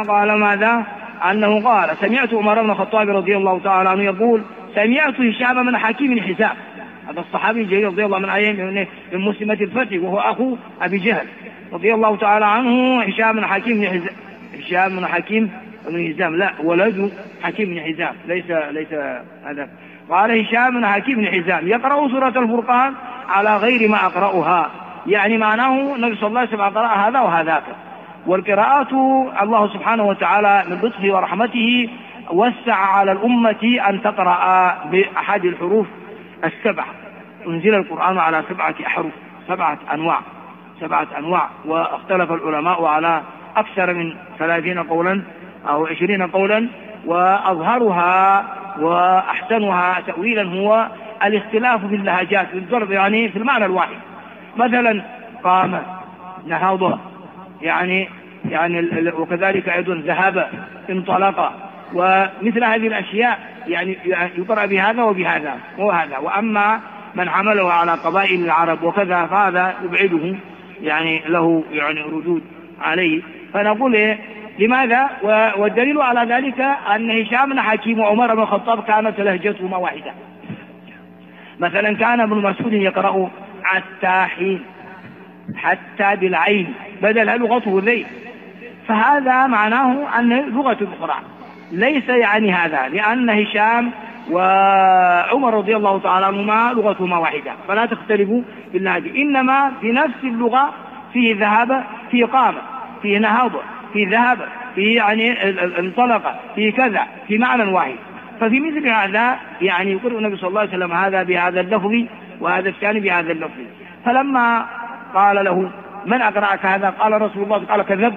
قال ماذا؟ أنه قال سمعت عمر بن الخطاب رضي الله تعالى عنه يقول سمعت هشام بن حكيم بن حزام، هذا الصحابي الجليل رضي الله عنه من مسلمة الفتح وهو أخو أبي جهل رضي الله تعالى عنه. هشام بن حكيم بن حزام، هشام بن حكيم بن حزام لا ولد حكيم بن حزام ليس هذا. قال هشام بن حكيم بن حزام يقرأ سورة الفرقان على غير ما أقرأها، يعني معناه النبي صلى الله عليه وسلم قرأ هذا وهذاك. والقراءات الله سبحانه وتعالى من لطفه ورحمته وسع على الأمة أن تقرأ بأحد الحروف السبع. انزل القرآن على 7 أحرف، 7 أنواع، واختلف العلماء على أكثر من 30 قولا أو 20 قولا، وأظهرها وأحسنها تأويلا هو الاختلاف في اللهجات بالضرب، يعني في المعنى الواحد. مثلا قام، نهض، يعني وكذلك أيضا ذهب، انطلق، ومثل هذه الأشياء يعني يقرأ بهذا وبهذا وهذا. وأما من حمله على قبائل العرب وكذا فهذا يبعده، يعني له يعني ردود عليه. فنقول لماذا؟ والدليل على ذلك أن هشام بن حكيم وعمر بن الخطاب كانت لهجتهما واحدة. مثلا كان ابن مسعود يقرأ التاحين حتى بالعين بدل لغته ذي، فهذا معناه أن لغة أخرى ليس يعني هذا، لأن هشام وعمر رضي الله تعالى عنهما لغتهما واحدة فلا تختلفوا في اللهجة، إنما في نفس اللغة فيه ذهب، فيه قام، فيه نهض، فيه ذهب، فيه يعني انطلق، فيه كذا، في معنى واحد. ففي مثل هذا يعني يقول النبي صلى الله عليه وسلم هذا بهذا اللفظ وهذا الثاني بهذا اللفظ. فلما قال له من أقرأك هذا؟ قال رسول الله، قال كذب،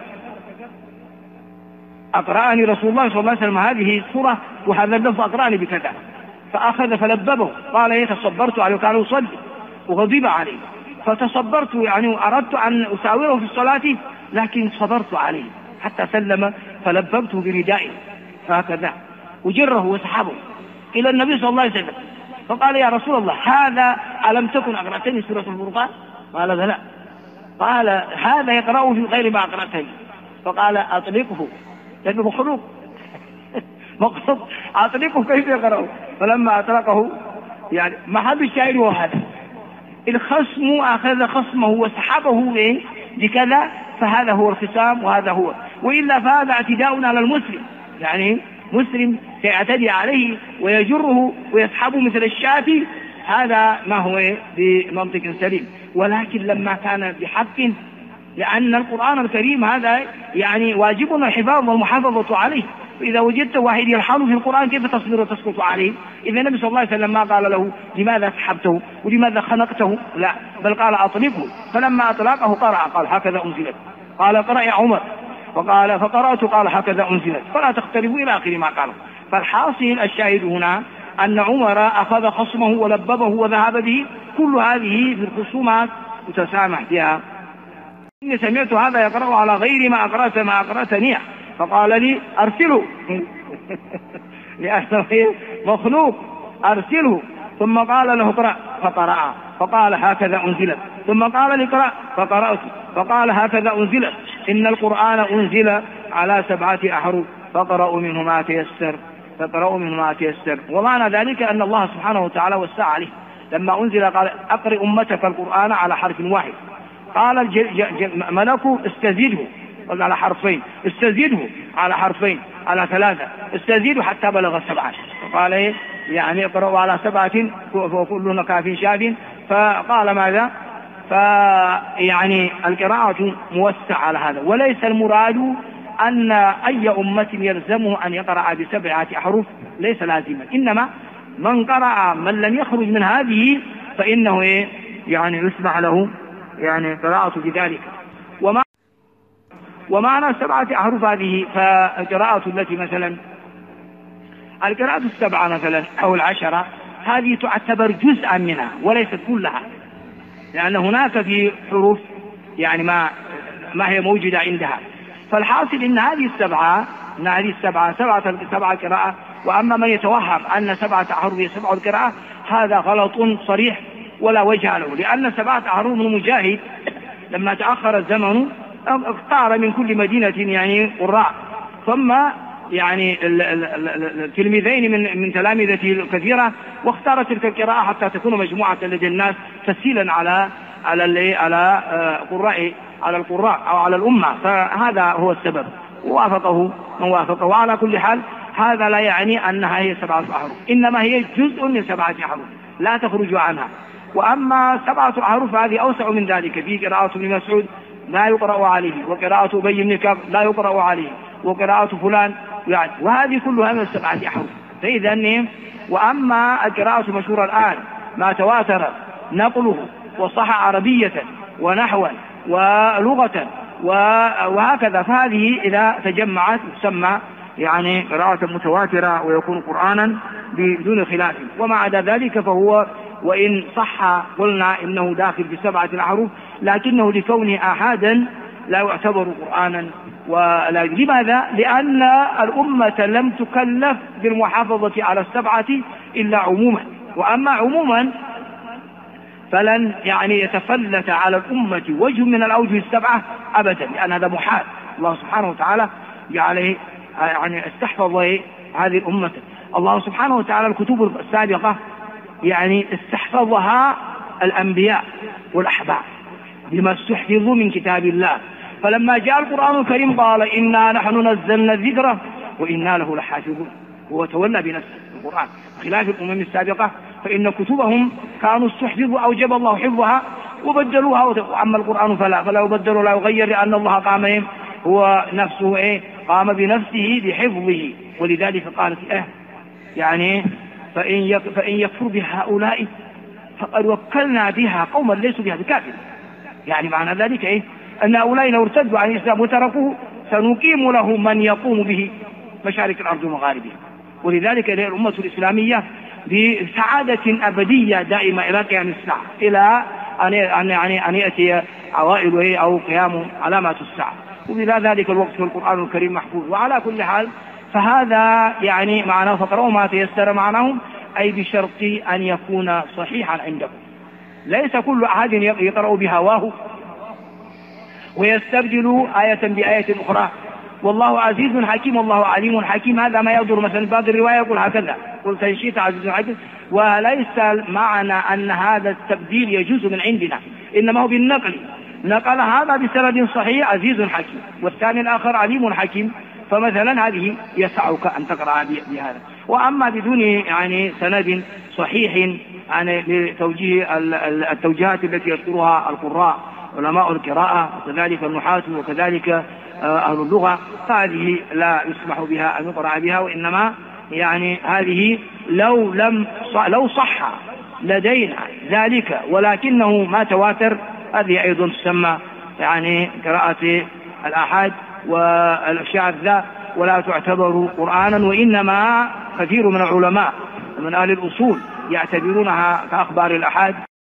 أقرأني رسول الله صلى الله عليه وسلم هذه السورة وهذا اللفظ أقرأني بكذا. فأخذ فلببه، قال إيه تصبرت عليه، وكان يصلي وغضب عليه، فتصبرت يعني أردت أن أساوره في الصلاة لكن صبرت عليه حتى سلم، فلببته بردائه فهكذا وجره وسحبه إلى النبي صلى الله عليه وسلم. فقال يا رسول الله هذا ألم تكن أقرأتني سورة الفرقان؟ قال لا. قال هذا يقرأه في غير ما أقرأتني. فقال أطلقه، لأنه مخلوق مقصود، أطلقه كيف يقرأه؟ فلما أطلقه يعني محل الشاعر هو هذا، الخصم أخذ خصمه وسحبه بكذا، فهذا هو الخصام وهذا هو، وإلا فهذا اعتداء على المسلم، يعني مسلم سيعتدي عليه ويجره ويسحبه مثل الشاة، هذا ما هو بمنطق سليم. ولكن لما كان بحق، لأن القرآن الكريم هذا يعني واجبنا الحفاظ والمحافظة عليه، فإذا وجدت واحد يلحن في القرآن كيف تصبر وتسكت عليه؟ إذا النبي صلى الله عليه وسلم ما قال له لماذا سحبته ولماذا خنقته، لا، بل قال أطلقه. فلما أطلقه قرأ، قال هكذا أنزلت، قال قرأ يا عمر، فقرأت قال هكذا أنزلت، فلا تختلفوا إلى آخر ما قال. فالحاصل الشاهد هنا أن عمر أخذ خصمه ولببه وذهب به، كل هذه في الخصومات متسامح بها. إني سمعت هذا يقرأ على غير ما أقرأتني، فقال لي أرسله لأنه مخلوق، أرسله. ثم قال له اقرأ، فقرأ، فقال هكذا أنزلت. ثم قال لي اقرأ، فقرأت، فقال هكذا أنزلت. إن القرآن أنزل على 7 أحرف فقرأوا منه ما تيسر. ومعنى ذلك أن الله سبحانه وتعالى وسع عليه، لما أنزل قال أقرئ أمتك القرآن على حرف واحد، قال ملكه استزيده على حرفين، استزيده على حرفين، على 3، استزيده حتى بلغ 7. قال إيه يعني اقرأوا على 7 وكلنا كافٍ شاف. فقال ماذا؟ فيعني القراءة موسع على هذا، وليس المراد أن أي أمة يلزمه أن يقرأ ب7 أحرف، ليس لازما، إنما من قرأ من لم يخرج من هذه فإنه يعني يسمع له يعني قراءة بذلك. ومعنى 7 أحرف هذه، فالقراءة التي مثلا القراءة 7 مثلا أو 10 هذه تعتبر جزءا منها وليست كلها، لأن هناك في حروف يعني ما هي موجودة عندها. فالحاصل إن هذه السبعة 7 قراءة. وأما من يتوهم أن 7 أحرف هي 7 القراءة، هذا غلط صريح ولا وجه له، لأن 7 أحرف من مجاهد لما تأخر الزمن اختار من كل مدينة يعني قراء، ثم يعني التلميذين من تلامذتي الكثيرة، واختار تلك القراءة حتى تكون مجموعة لدى الناس تسهيلا على القراء أو على الأمة. فهذا هو السبب، ووافقه من وافقه. وعلى كل حال هذا لا يعني أنها هي 7 أحرف، إنما هي جزء من 7 أحرف لا تخرج عنها. وأما 7 أحرف هذه أوسع من ذلك، في قراءة ابن مسعود لا يقرأ عليه، وقراءة أبي بن كعب لا يقرأ عليه، وقراءة فلان يعني، وهذه كلها من 7 أحرف. فإذا وأما القراءة المشهورة الآن ما تواتر نقله وصح عربية ونحوا ولغة وهكذا، فهذه إذا تجمعت تسمى يعني قراءة متواترة ويكون قرآنا بدون خلاف. وما عدا ذلك فهو وإن صح قلنا إنه داخل في 7 أحرف، لكنه لكونه آحادا لا يعتبر قرآنا. لماذا؟ لأن الأمة لم تكلف بالمحافظة على 7 إلا عموما، وأما عموما فلن يعني يتفلت على الأمة وجه من الأوجه 7 أبدا، لأن هذا محال. الله سبحانه وتعالى يعني استحفظ هذه الأمة. الله سبحانه وتعالى الكتب السابقة يعني استحفظها الأنبياء والأحبار بما استحفظوا من كتاب الله، فلما جاء القرآن الكريم قال إنا نحن نزلنا الذكر وإنا له لحافظون، هو تولى بنفسه القرآن، خلاف الأمم السابقة فإن كتبهم كانوا استحفظوا أوجب الله حفظها وبدلوها، وأما القرآن فلا يبدل ولا يغير، لأن الله قام هو نفسه قام بنفسه بحفظه. ولذلك قالت يعني فإن يكفر بها هؤلاء فقد وكلنا بها قوما ليسوا بها بكافر. يعني معنى ذلك أن هؤلاء لو ارتدوا عن الإسلام وتركوه سنقيم له من يقوم به مشارق الأرض ومغاربها. ولذلك الأمة الإسلامية بسعادة أبدية دائمة إلى قيام الساعة، إلى أن يأتي عوائل أو قيام علامات الساعة، وبلا ذلك الوقت في القرآن الكريم محفوظ. وعلى كل حال فهذا يعني معناه فقرأوا ما تيسر معناهم، أي بشرط أن يكون صحيحا عندكم. ليس كل أحد يقرأ بهواه ويستبدل آية بآية أخرى. والله عزيز حكيم، والله عليم حكيم. هذا ما يقدر مثلا بعض الرواية يقول هكذا، قلت إن شئت عزيز حكيم، وليس معنى أن هذا التبديل يجوز من عندنا، إنما هو بالنقل، نقل هذا بسند صحيح عزيز حكيم، والثاني الآخر عليم حكيم، فمثلا هذه يسعك أن تقرأ بهذا. وأما بدون يعني سند صحيح يعني لتوجيه التوجيهات التي يذكرها القراء علماء القراءة وكذلك النحاة وكذلك أهل اللغة، فهذه لا يسمح بها أن يقرأ بها. وإنما يعني هذه لو صح لدينا ذلك ولكنه ما تواتر، هذه أيضا تسمى يعني قراءة الآحاد والشاذة ولا تعتبر قرآنا. وإنما كثير من العلماء ومن أهل الأصول يعتبرونها كأخبار الآحاد.